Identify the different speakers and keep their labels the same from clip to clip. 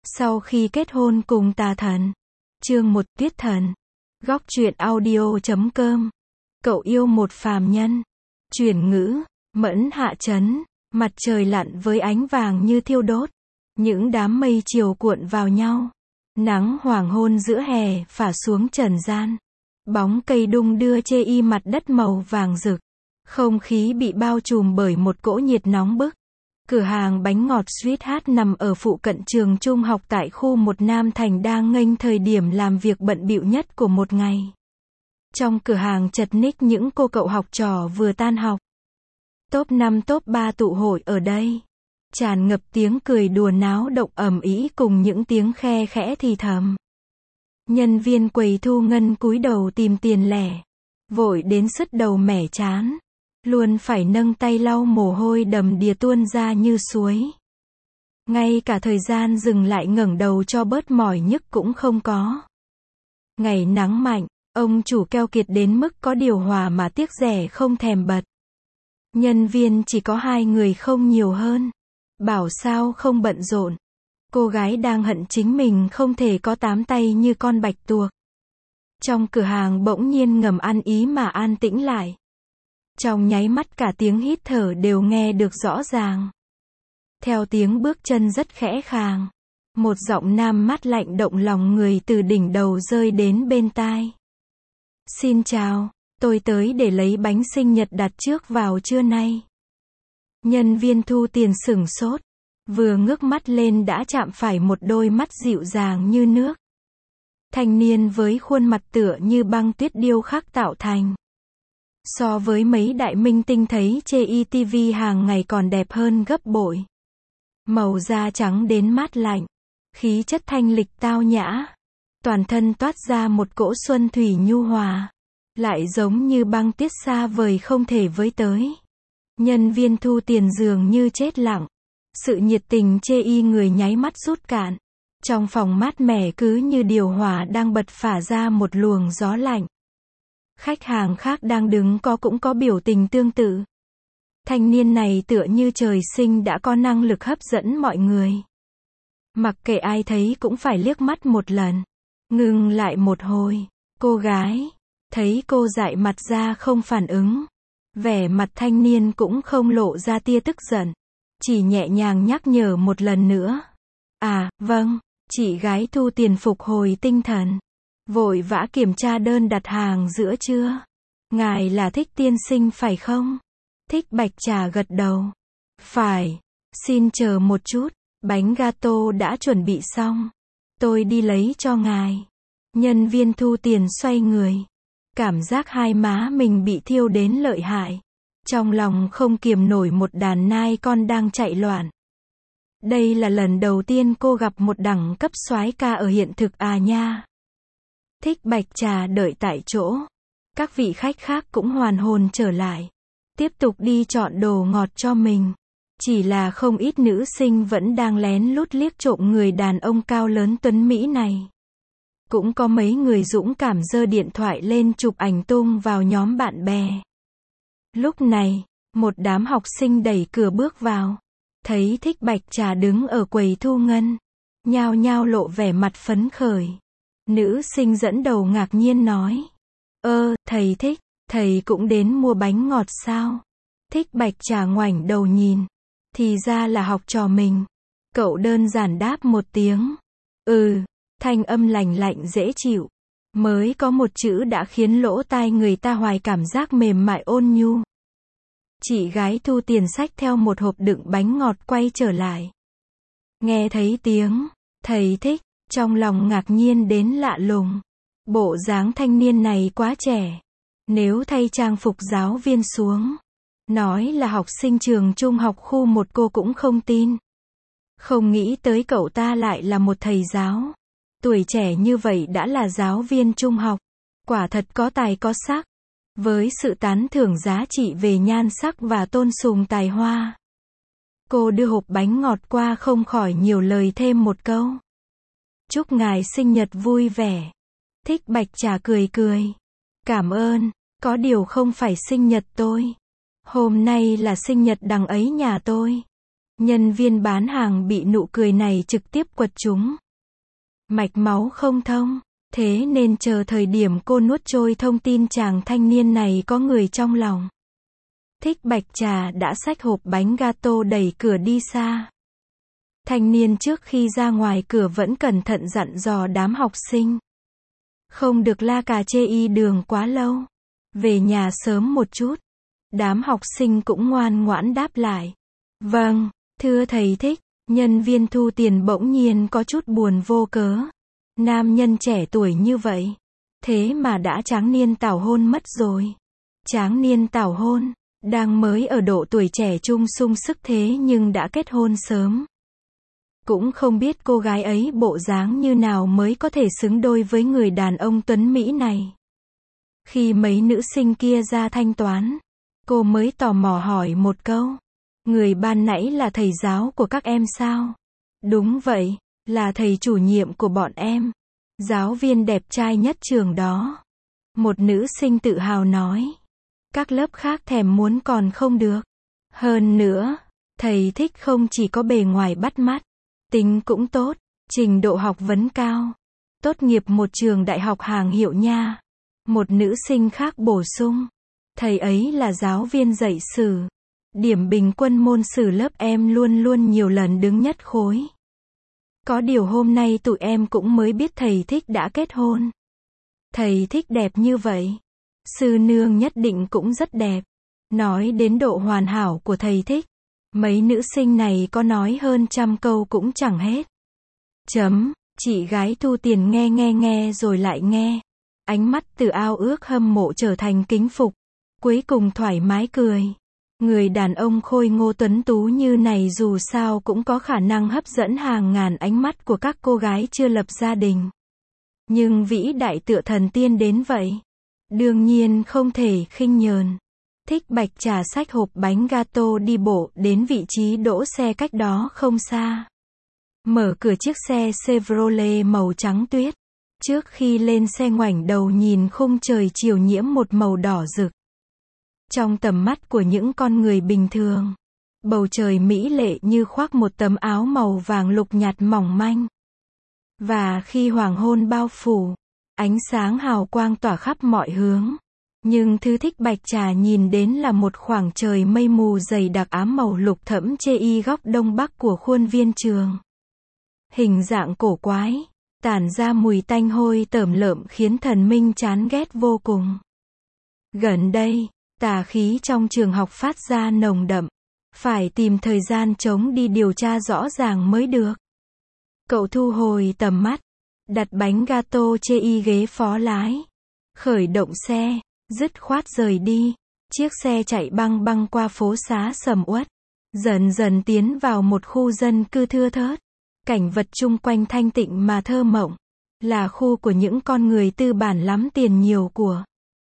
Speaker 1: Sau khi kết hôn cùng tà thần. Chương 1 Tuyết thần. Góc truyện audio.com. Cậu yêu một phàm nhân. Chuyển ngữ. Mẫn hạ chấn. Mặt trời lặn với ánh vàng như thiêu đốt. Những đám mây chiều cuộn vào nhau. Nắng hoàng hôn giữa hè phả xuống trần gian. Bóng cây đung đưa chê y mặt đất màu vàng rực. Không khí bị bao trùm bởi một cỗ nhiệt nóng bức. Cửa hàng bánh ngọt Sweetheart nằm ở phụ cận trường trung học tại khu 1 Nam Thành đang nghênh thời điểm làm việc bận bịu nhất của một ngày. Trong cửa hàng chật ních những cô cậu học trò vừa tan học. Top 5 top 3 tụ hội ở đây. Tràn ngập tiếng cười đùa náo động ầm ĩ cùng những tiếng khe khẽ thì thầm. Nhân viên quầy thu ngân cúi đầu tìm tiền lẻ. Vội đến sứt đầu mẻ chán. Luôn phải nâng tay lau mồ hôi đầm đìa tuôn ra như suối. Ngay cả thời gian dừng lại ngẩng đầu cho bớt mỏi nhức cũng không có. Ngày nắng mạnh, ông chủ keo kiệt đến mức có điều hòa mà tiếc rẻ không thèm bật. Nhân viên chỉ có 2 người không nhiều hơn. Bảo sao không bận rộn. Cô gái đang hận chính mình không thể có 8 tay như con bạch tuộc. Trong cửa hàng bỗng nhiên ngầm ăn ý mà an tĩnh lại. Trong nháy mắt cả tiếng hít thở đều nghe được rõ ràng. Theo tiếng bước chân rất khẽ khàng. Một giọng nam mát lạnh động lòng người từ đỉnh đầu rơi đến bên tai. Xin chào, tôi tới để lấy bánh sinh nhật đặt trước vào trưa nay. Nhân viên thu tiền sửng sốt. Vừa ngước mắt lên đã chạm phải một đôi mắt dịu dàng như nước. Thanh niên với khuôn mặt tựa như băng tuyết điêu khắc tạo thành. So với mấy đại minh tinh thấy trên TV hàng ngày còn đẹp hơn gấp bội. Màu da trắng đến mát lạnh. Khí chất thanh lịch tao nhã. Toàn thân toát ra một cỗ xuân thủy nhu hòa. Lại giống như băng tuyết xa vời không thể với tới. Nhân viên thu tiền dường như chết lặng. Sự nhiệt tình chê y người nháy mắt rút cạn. Trong phòng mát mẻ cứ như điều hòa đang bật phả ra một luồng gió lạnh. Khách hàng khác đang đứng cũng có biểu tình tương tự. Thanh niên này tựa như trời sinh đã có năng lực hấp dẫn mọi người. Mặc kệ ai thấy cũng phải liếc mắt một lần. Ngừng lại một hồi. Cô gái. Thấy cô dại mặt ra không phản ứng. Vẻ mặt thanh niên cũng không lộ ra tia tức giận. Chỉ nhẹ nhàng nhắc nhở một lần nữa. À, vâng. Chị gái thu tiền phục hồi tinh thần. Vội vã kiểm tra đơn đặt hàng giữa trưa. Ngài là Thích tiên sinh phải không? Thích Bạch Trà gật đầu. Phải. Xin chờ một chút. Bánh gato đã chuẩn bị xong. Tôi đi lấy cho ngài. Nhân viên thu tiền xoay người. Cảm giác hai má mình bị thiêu đến lợi hại. Trong lòng không kiềm nổi một đàn nai con đang chạy loạn. Đây là lần đầu tiên cô gặp một đẳng cấp soái ca ở hiện thực à nha. Thích Bạch Trà đợi tại chỗ. Các vị khách khác cũng hoàn hồn trở lại. Tiếp tục đi chọn đồ ngọt cho mình. Chỉ là không ít nữ sinh vẫn đang lén lút liếc trộm người đàn ông cao lớn tuấn Mỹ này. Cũng có mấy người dũng cảm giơ điện thoại lên chụp ảnh tung vào nhóm bạn bè. Lúc này, một đám học sinh đẩy cửa bước vào. Thấy Thích Bạch Trà đứng ở quầy thu ngân. Nhao nhao lộ vẻ mặt phấn khởi. Nữ sinh dẫn đầu ngạc nhiên nói. Thầy Thích, thầy cũng đến mua bánh ngọt sao? Thích Bạch Trà ngoảnh đầu nhìn. Thì ra là học trò mình. Cậu đơn giản đáp một tiếng. Thanh âm lành lạnh dễ chịu. Mới có một chữ đã khiến lỗ tai người ta hoài cảm giác mềm mại ôn nhu. Chị gái thu tiền xách theo một hộp đựng bánh ngọt quay trở lại. Nghe thấy tiếng thầy Thích, trong lòng ngạc nhiên đến lạ lùng. Bộ dáng thanh niên này quá trẻ. Nếu thay trang phục giáo viên xuống, nói là học sinh trường trung học khu 1 cô cũng không tin. Không nghĩ tới cậu ta lại là một thầy giáo. Tuổi trẻ như vậy đã là giáo viên trung học. Quả thật có tài có sắc. Với sự tán thưởng giá trị về nhan sắc và tôn sùng tài hoa. Cô đưa hộp bánh ngọt qua không khỏi nhiều lời thêm một câu. Chúc ngài sinh nhật vui vẻ. Thích Bạch Trà cười cười. Cảm ơn, có điều không phải sinh nhật tôi. Hôm nay là sinh nhật đằng ấy nhà tôi. Nhân viên bán hàng bị nụ cười này trực tiếp quật trúng. Mạch máu không thông, thế nên chờ thời điểm cô nuốt trôi thông tin chàng thanh niên này có người trong lòng. Thích Bạch Trà đã xách hộp bánh gato đẩy cửa đi xa. Thanh niên trước khi ra ngoài cửa vẫn cẩn thận dặn dò đám học sinh. Không được la cà chê y đường quá lâu. Về nhà sớm một chút. Đám học sinh cũng ngoan ngoãn đáp lại. Vâng, thưa thầy Thích. Nhân viên thu tiền bỗng nhiên có chút buồn vô cớ. Nam nhân trẻ tuổi như vậy. Thế mà đã tráng niên tảo hôn mất rồi. Tráng niên tảo hôn. Đang mới ở độ tuổi trẻ trung sung sức thế nhưng đã kết hôn sớm. Cũng không biết cô gái ấy bộ dáng như nào mới có thể xứng đôi với người đàn ông tuấn Mỹ này. Khi mấy nữ sinh kia ra thanh toán, cô mới tò mò hỏi một câu. Người ban nãy là thầy giáo của các em sao? Đúng vậy, là thầy chủ nhiệm của bọn em. Giáo viên đẹp trai nhất trường đó. Một nữ sinh tự hào nói. Các lớp khác thèm muốn còn không được. Hơn nữa, thầy Thích không chỉ có bề ngoài bắt mắt, tính cũng tốt, trình độ học vấn cao. Tốt nghiệp một trường đại học hàng hiệu nha. Một nữ sinh khác bổ sung. Thầy ấy là giáo viên dạy sử. Điểm bình quân môn sử lớp em luôn luôn nhiều lần đứng nhất khối. Có điều hôm nay tụi em cũng mới biết thầy Thích đã kết hôn. Thầy Thích đẹp như vậy. Sư nương nhất định cũng rất đẹp. Nói đến độ hoàn hảo của thầy Thích. Mấy nữ sinh này có nói hơn 100 câu cũng chẳng hết. Chị gái thu tiền nghe rồi lại nghe. Ánh mắt từ ao ước hâm mộ trở thành kính phục. Cuối cùng thoải mái cười. Người đàn ông khôi ngô tuấn tú như này dù sao cũng có khả năng hấp dẫn hàng ngàn ánh mắt của các cô gái chưa lập gia đình. Nhưng vĩ đại tựa thần tiên đến vậy. Đương nhiên không thể khinh nhờn. Thích Bạch Trà xách hộp bánh gato đi bộ đến vị trí đỗ xe cách đó không xa. Mở cửa chiếc xe Chevrolet màu trắng tuyết. Trước khi lên xe ngoảnh đầu nhìn khung trời chiều nhiễm một màu đỏ rực. Trong tầm mắt của những con người bình thường, bầu trời mỹ lệ như khoác một tấm áo màu vàng lục nhạt mỏng manh. Và khi hoàng hôn bao phủ, ánh sáng hào quang tỏa khắp mọi hướng. Nhưng thứ Thích Bạch Trà nhìn đến là một khoảng trời mây mù dày đặc ám màu lục thẫm chê y góc đông bắc của khuôn viên trường. Hình dạng cổ quái, tản ra mùi tanh hôi tởm lợm khiến thần minh chán ghét vô cùng. Gần đây, tà khí trong trường học phát ra nồng đậm. Phải tìm thời gian trống đi điều tra rõ ràng mới được. Cậu thu hồi tầm mắt, đặt bánh gato chê y ghế phó lái. Khởi động xe, dứt khoát rời đi. Chiếc xe chạy băng băng qua phố xá sầm uất. Dần dần tiến vào một khu dân cư thưa thớt. Cảnh vật chung quanh thanh tịnh mà thơ mộng. Là khu của những con người tư bản lắm tiền nhiều của.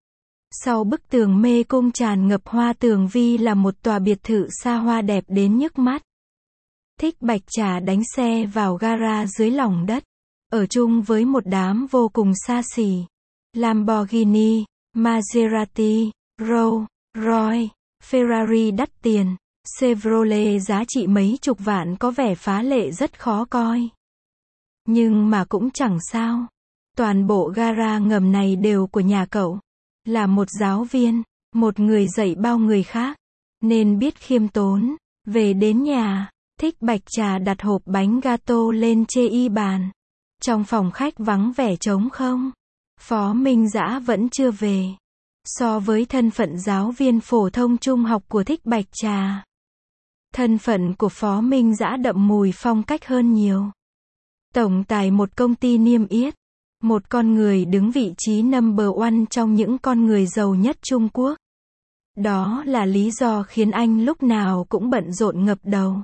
Speaker 1: Sau bức tường mê cung tràn ngập hoa tường vi là một tòa biệt thự xa hoa đẹp đến nhức mắt. Thích Bạch Trà đánh xe vào gara dưới lòng đất. Ở chung với một đám vô cùng xa xỉ. Lamborghini, Maserati, Rolls Royce, Ferrari đắt tiền. Chevrolet giá trị mấy chục vạn có vẻ phá lệ rất khó coi. Nhưng mà cũng chẳng sao. Toàn bộ gara ngầm này đều của nhà cậu. Là một giáo viên, một người dạy bao người khác. Nên biết khiêm tốn. Về đến nhà, Thích Bạch Trà đặt hộp bánh gato lên chê y bàn. Trong phòng khách vắng vẻ trống không. Phó Minh Dã vẫn chưa về. So với thân phận giáo viên phổ thông trung học của Thích Bạch Trà, thân phận của Phó Minh Dã đậm mùi phong cách hơn nhiều. Tổng tài một công ty niêm yết. Một con người đứng vị trí number one trong những con người giàu nhất Trung Quốc. Đó là lý do khiến anh lúc nào cũng bận rộn ngập đầu.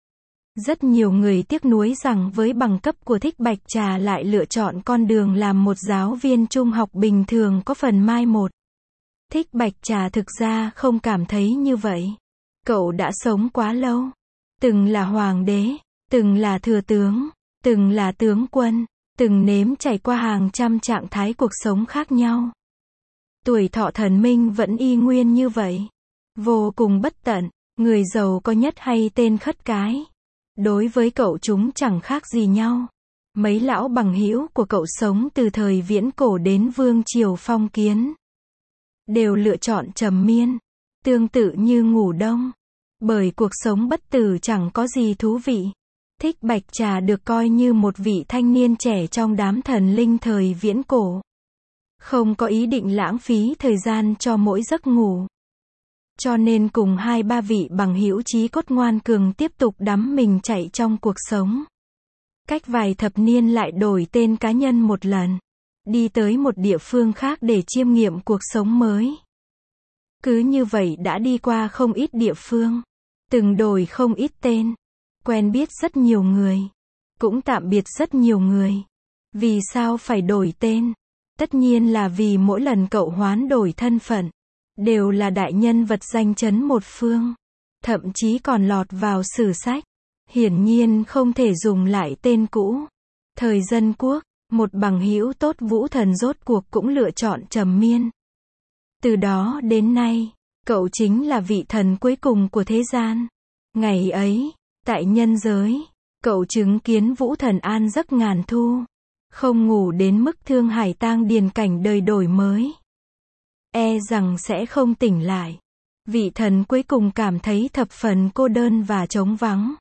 Speaker 1: Rất nhiều người tiếc nuối rằng với bằng cấp của Thích Bạch Trà lại lựa chọn con đường làm một giáo viên trung học bình thường có phần mai một. Thích Bạch Trà thực ra không cảm thấy như vậy. Cậu đã sống quá lâu. Từng là hoàng đế, từng là thừa tướng, từng là tướng quân, từng nếm trải qua hàng trăm trạng thái cuộc sống khác nhau. Tuổi thọ thần minh vẫn y nguyên như vậy. Vô cùng bất tận. người giàu có nhất hay tên khất cái. Đối với cậu chúng chẳng khác gì nhau. Mấy lão bằng hữu của cậu sống từ thời viễn cổ đến vương triều phong kiến. Đều lựa chọn trầm miên. Tương tự như ngủ đông. Bởi cuộc sống bất tử chẳng có gì thú vị. Thích Bạch Trà được coi như một vị thanh niên trẻ trong đám thần linh thời viễn cổ. Không có ý định lãng phí thời gian cho mỗi giấc ngủ. Cho nên cùng 2-3 vị bằng hữu chí cốt ngoan cường tiếp tục đắm mình chạy trong cuộc sống. Cách vài thập niên lại đổi tên cá nhân một lần. Đi tới một địa phương khác để chiêm nghiệm cuộc sống mới. Cứ như vậy đã đi qua không ít địa phương. Từng đổi không ít tên. Quen biết rất nhiều người. Cũng tạm biệt rất nhiều người. Vì sao phải đổi tên? Tất nhiên là vì mỗi lần cậu hoán đổi thân phận. Đều là đại nhân vật danh chấn một phương. Thậm chí còn lọt vào sử sách. Hiển nhiên không thể dùng lại tên cũ. Thời Dân Quốc, một bằng hữu tốt Vũ Thần rốt cuộc cũng lựa chọn trầm miên. Từ đó đến nay, cậu chính là vị thần cuối cùng của thế gian. Ngày ấy, tại nhân giới, cậu chứng kiến Vũ Thần an giấc ngàn thu. Không ngủ đến mức thương hải tang điền cảnh đời đổi mới. E rằng sẽ không tỉnh lại. Vị thần cuối cùng cảm thấy thập phần cô đơn và trống vắng.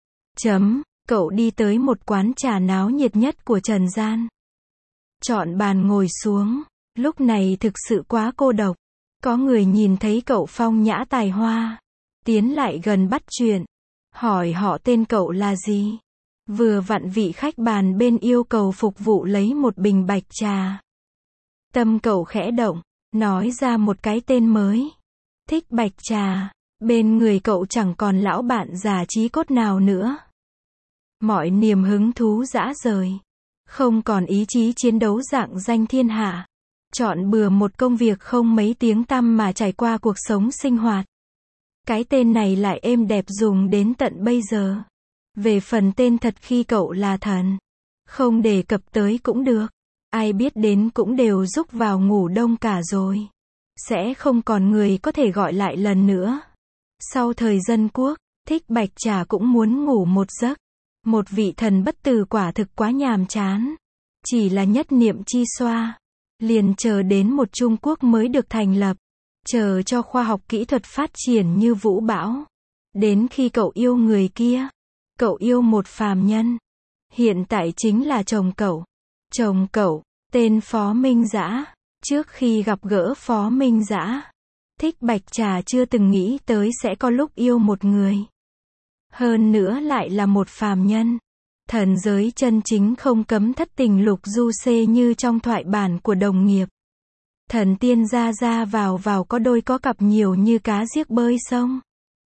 Speaker 1: Cậu đi tới một quán trà náo nhiệt nhất của trần gian. Chọn bàn ngồi xuống. Lúc này thực sự quá cô độc. Có người nhìn thấy cậu phong nhã tài hoa. Tiến lại gần bắt chuyện. Hỏi họ tên cậu là gì. Vừa vặn vị khách bàn bên yêu cầu phục vụ lấy một bình bạch trà. Tâm cậu khẽ động. Nói ra một cái tên mới. Thích Bạch Trà. Bên người cậu chẳng còn lão bạn già chí cốt nào nữa. Mọi niềm hứng thú rã rời. Không còn ý chí chiến đấu rạng danh thiên hạ. Chọn bừa một công việc không mấy tiếng tăm mà trải qua cuộc sống sinh hoạt. Cái tên này lại êm đẹp dùng đến tận bây giờ. Về phần tên thật khi cậu là thần. Không đề cập tới cũng được. Ai biết đến cũng đều rúc vào ngủ đông cả rồi. Sẽ không còn người có thể gọi lại lần nữa. Sau thời Dân Quốc, Thích Bạch Trà cũng muốn ngủ một giấc. Một vị thần bất tử quả thực quá nhàm chán. Chỉ là nhất niệm chi xoa. Liền chờ đến một Trung Quốc mới được thành lập. Chờ cho khoa học kỹ thuật phát triển như vũ bão. Đến khi cậu yêu người kia. Cậu yêu một phàm nhân. Hiện tại chính là chồng cậu. Chồng cậu, tên Phó Minh Dã. Trước khi gặp gỡ Phó Minh Dã, Thích Bạch Trà chưa từng nghĩ tới sẽ có lúc yêu một người. Hơn nữa lại là một phàm nhân. Thần giới chân chính không cấm thất tình lục du xê như trong thoại bản của đồng nghiệp. Thần tiên ra ra vào có đôi có cặp nhiều như cá giếc bơi sông.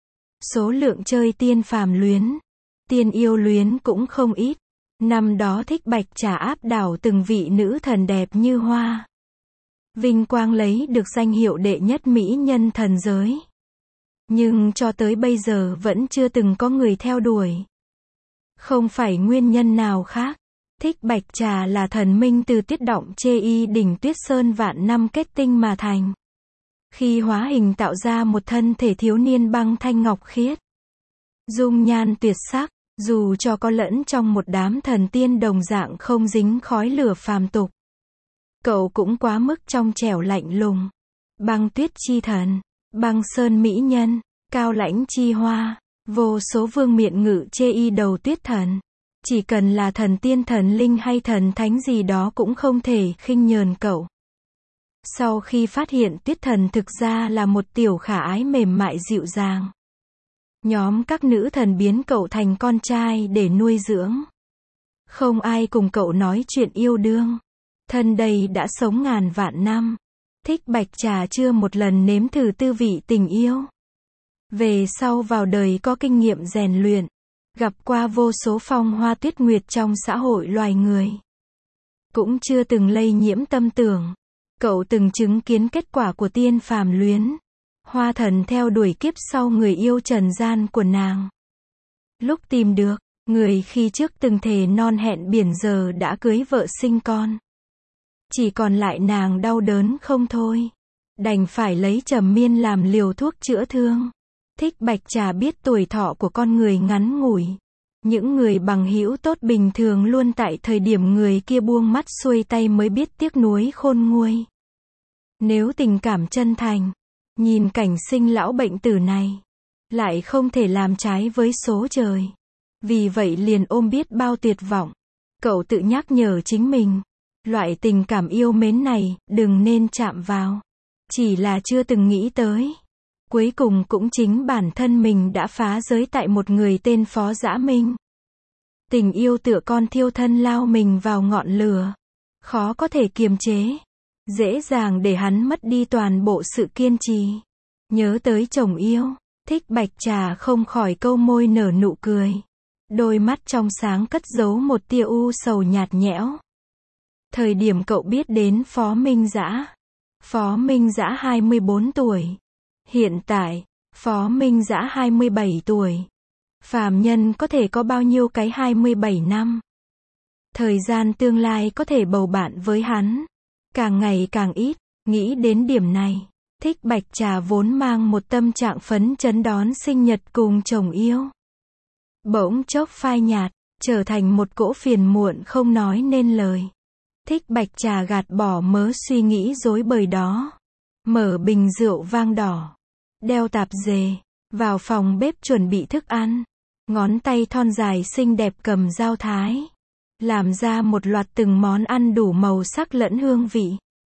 Speaker 1: Số lượng chơi tiên phàm luyến, tiên yêu luyến cũng không ít. Năm đó Thích Bạch Trà áp đảo từng vị nữ thần đẹp như hoa. Vinh quang lấy được danh hiệu đệ nhất mỹ nhân thần giới. Nhưng cho tới bây giờ vẫn chưa từng có người theo đuổi. Không phải nguyên nhân nào khác. Thích Bạch Trà là thần minh từ Tuyết Động Chê Y đỉnh Tuyết Sơn vạn năm kết tinh mà thành. Khi hóa hình tạo ra một thân thể thiếu niên băng thanh ngọc khiết. Dung nhan tuyệt sắc, dù cho có lẫn trong một đám thần tiên đồng dạng không dính khói lửa phàm tục. Cậu cũng quá mức trong trẻo lạnh lùng. Băng tuyết chi thần, băng sơn mỹ nhân, cao lãnh chi hoa, vô số vương miện ngự chê y đầu tuyết thần. Chỉ cần là thần tiên thần linh hay thần thánh gì đó cũng không thể khinh nhờn cậu. Sau khi phát hiện tuyết thần thực ra là một tiểu khả ái mềm mại dịu dàng. Nhóm các nữ thần biến cậu thành con trai để nuôi dưỡng. Không ai cùng cậu nói chuyện yêu đương. Thân đây đã sống ngàn vạn năm. Thích Bạch Trà chưa một lần nếm thử tư vị tình yêu. Về sau vào đời có kinh nghiệm rèn luyện. Gặp qua vô số phong hoa tuyết nguyệt trong xã hội loài người. Cũng chưa từng lây nhiễm tâm tưởng. Cậu từng chứng kiến kết quả của tiên phàm luyến. Hoa thần theo đuổi kiếp sau người yêu trần gian của nàng. Lúc tìm được, người khi trước từng thề non hẹn biển giờ đã cưới vợ sinh con. Chỉ còn lại nàng đau đớn không thôi. Đành phải lấy trầm miên làm liều thuốc chữa thương. Thích Bạch Trà biết tuổi thọ của con người ngắn ngủi. Những người bằng hữu tốt bình thường luôn tại thời điểm người kia buông mắt xuôi tay mới biết tiếc nuối khôn nguôi. Nếu tình cảm chân thành, nhìn cảnh sinh lão bệnh tử này, lại không thể làm trái với số trời. Vì vậy liền ôm biết bao tuyệt vọng. Cậu tự nhắc nhở chính mình, loại tình cảm yêu mến này, đừng nên chạm vào. Chỉ là chưa từng nghĩ tới. Cuối cùng cũng chính bản thân mình đã phá giới tại một người tên Phó Dã Minh. Tình yêu tựa con thiêu thân lao mình vào ngọn lửa. Khó có thể kiềm chế. Dễ dàng để hắn mất đi toàn bộ sự kiên trì. Nhớ tới chồng yêu, Thích Bạch Trà không khỏi câu môi nở nụ cười. Đôi mắt trong sáng cất giấu một tia u sầu nhạt nhẽo. Thời điểm cậu biết đến Phó Minh Dã. Phó Minh Dã 24 tuổi. Hiện tại, Phó Minh Dã 27 tuổi. Phàm nhân có thể có bao nhiêu cái 27 năm. Thời gian tương lai có thể bầu bạn với hắn. Càng ngày càng ít, nghĩ đến điểm này. Thích Bạch Trà vốn mang một tâm trạng phấn chấn đón sinh nhật cùng chồng yêu. Bỗng chốc phai nhạt, trở thành một cỗ phiền muộn không nói nên lời. Thích Bạch Trà gạt bỏ mớ suy nghĩ rối bời đó. Mở bình rượu vang đỏ. Đeo tạp dề. Vào phòng bếp chuẩn bị thức ăn. Ngón tay thon dài xinh đẹp cầm dao thái. Làm ra một loạt từng món ăn đủ màu sắc lẫn hương vị.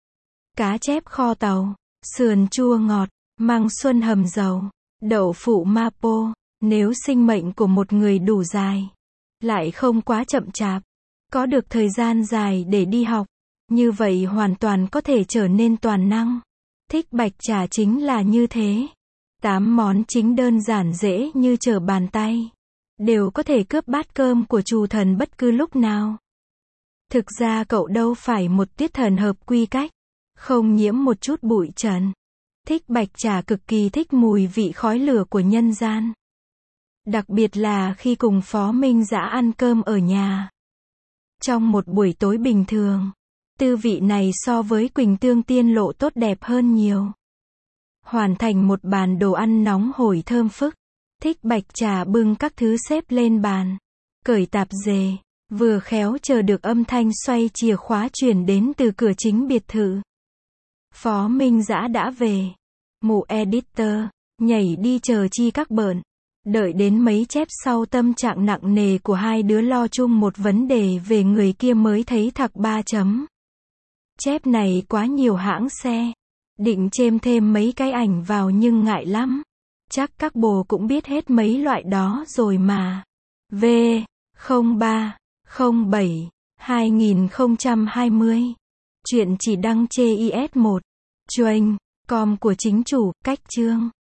Speaker 1: Cá chép kho tàu, sườn chua ngọt, măng xuân hầm dầu, đậu phụ mapo. Nếu sinh mệnh của một người đủ dài, lại không quá chậm chạp, có được thời gian dài để đi học, như vậy hoàn toàn có thể trở nên toàn năng. Thích Bạch Trà chính là như thế. 8 món chính đơn giản dễ như trở bàn tay. Đều có thể cướp bát cơm của chủ thần bất cứ lúc nào. Thực ra cậu đâu phải một tiết thần hợp quy cách, không nhiễm một chút bụi trần. Thích Bạch Trà cực kỳ thích mùi vị khói lửa của nhân gian. Đặc biệt là khi cùng Phó Minh Dã ăn cơm ở nhà. Trong một buổi tối bình thường, tư vị này so với Quỳnh Tương Tiên Lộ tốt đẹp hơn nhiều. Hoàn thành một bàn đồ ăn nóng hổi thơm phức. Thích Bạch Trà bưng các thứ xếp lên bàn. Cởi tạp dề. Vừa khéo chờ được âm thanh xoay chìa khóa truyền đến từ cửa chính biệt thự. Phó Minh Dã đã về. Mụ editor, nhảy đi chờ chi các bợn. Đợi đến mấy chép sau tâm trạng nặng nề của hai đứa lo chung một vấn đề về người kia mới thấy thặc 3 chấm. Chép này quá nhiều hãng xe. Định chêm thêm mấy cái ảnh vào nhưng ngại lắm. Chắc các bồ cũng biết hết mấy loại đó rồi mà. V0307/2020. Chuyện chỉ đăng chê IS1. Choanh. Com của chính chủ, cách chương.